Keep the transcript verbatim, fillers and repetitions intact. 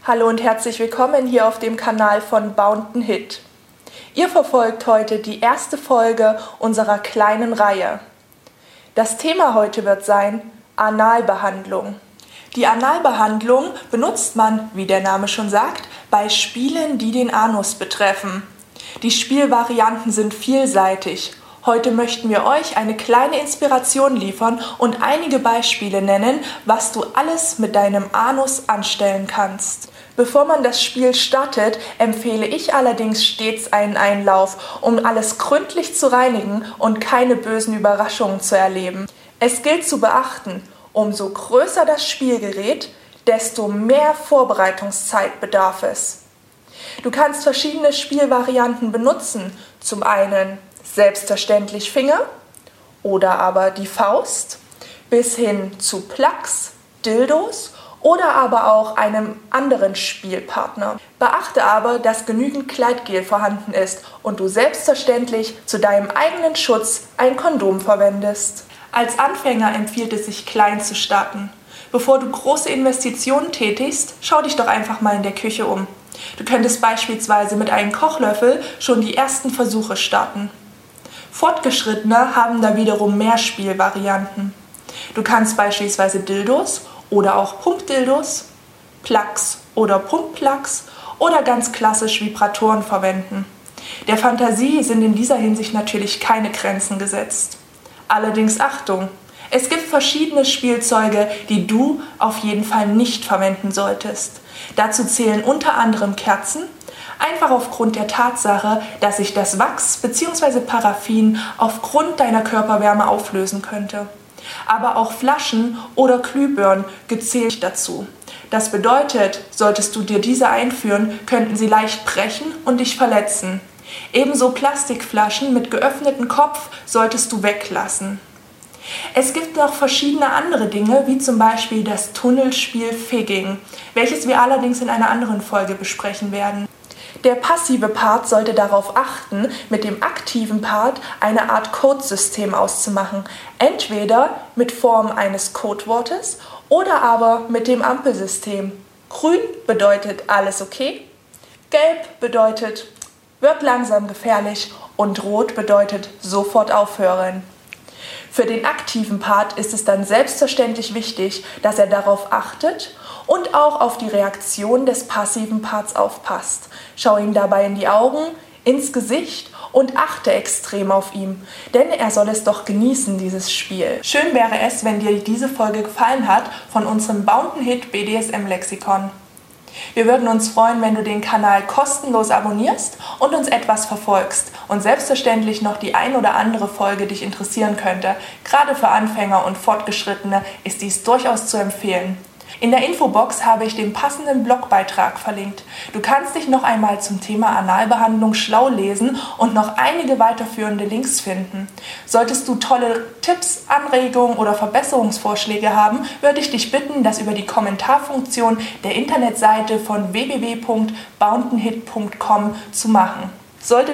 Hallo und herzlich willkommen hier auf dem Kanal von Bounton Hit. Ihr verfolgt heute die erste Folge unserer kleinen Reihe. Das Thema heute wird sein Analbehandlung. Die Analbehandlung benutzt man, wie der Name schon sagt, bei Spielen, die den Anus betreffen. Die Spielvarianten sind vielseitig. Heute möchten wir euch eine kleine Inspiration liefern und einige Beispiele nennen, was du alles mit deinem Anus anstellen kannst. Bevor man das Spiel startet, empfehle ich allerdings stets einen Einlauf, um alles gründlich zu reinigen und keine bösen Überraschungen zu erleben. Es gilt zu beachten, umso größer das Spielgerät, desto mehr Vorbereitungszeit bedarf es. Du kannst verschiedene Spielvarianten benutzen, zum einen selbstverständlich Finger oder aber die Faust, bis hin zu Plugs, Dildos oder aber auch einem anderen Spielpartner. Beachte aber, dass genügend Kleidgel vorhanden ist und du selbstverständlich zu deinem eigenen Schutz ein Kondom verwendest. Als Anfänger empfiehlt es sich, klein zu starten. Bevor du große Investitionen tätigst, schau dich doch einfach mal in der Küche um. Du könntest beispielsweise mit einem Kochlöffel schon die ersten Versuche starten. Fortgeschrittene haben da wiederum mehr Spielvarianten. Du kannst beispielsweise Dildos oder auch Pumpdildos, Plugs oder Pumpplugs oder ganz klassisch Vibratoren verwenden. Der Fantasie sind in dieser Hinsicht natürlich keine Grenzen gesetzt. Allerdings Achtung! Es gibt verschiedene Spielzeuge, die du auf jeden Fall nicht verwenden solltest. Dazu zählen unter anderem Kerzen, einfach aufgrund der Tatsache, dass sich das Wachs bzw. Paraffin aufgrund deiner Körperwärme auflösen könnte. Aber auch Flaschen oder Glühbirnen gezählt dazu. Das bedeutet, solltest du dir diese einführen, könnten sie leicht brechen und dich verletzen. Ebenso Plastikflaschen mit geöffnetem Kopf solltest du weglassen. Es gibt noch verschiedene andere Dinge, wie zum Beispiel das Tunnelspiel Figging, welches wir allerdings in einer anderen Folge besprechen werden. Der passive Part sollte darauf achten, mit dem aktiven Part eine Art Codesystem auszumachen, entweder mit Form eines Codewortes oder aber mit dem Ampelsystem. Grün bedeutet alles okay, gelb bedeutet wird langsam gefährlich und rot bedeutet sofort aufhören. Für den aktiven Part ist es dann selbstverständlich wichtig, dass er darauf achtet und auch auf die Reaktion des passiven Parts aufpasst. Schau ihm dabei in die Augen, ins Gesicht und achte extrem auf ihn, denn er soll es doch genießen, dieses Spiel. Schön wäre es, wenn dir diese Folge gefallen hat von unserem Bounton Hit B D S M Lexikon. Wir würden uns freuen, wenn du den Kanal kostenlos abonnierst und uns etwas verfolgst und selbstverständlich noch die ein oder andere Folge dich interessieren könnte. Gerade für Anfänger und Fortgeschrittene ist dies durchaus zu empfehlen. In der Infobox habe ich den passenden Blogbeitrag verlinkt. Du kannst dich noch einmal zum Thema Analbehandlung schlau lesen und noch einige weiterführende Links finden. Solltest du tolle Tipps, Anregungen oder Verbesserungsvorschläge haben, würde ich dich bitten, das über die Kommentarfunktion der Internetseite von w w w punkt bounton hit punkt com zu machen. Sollte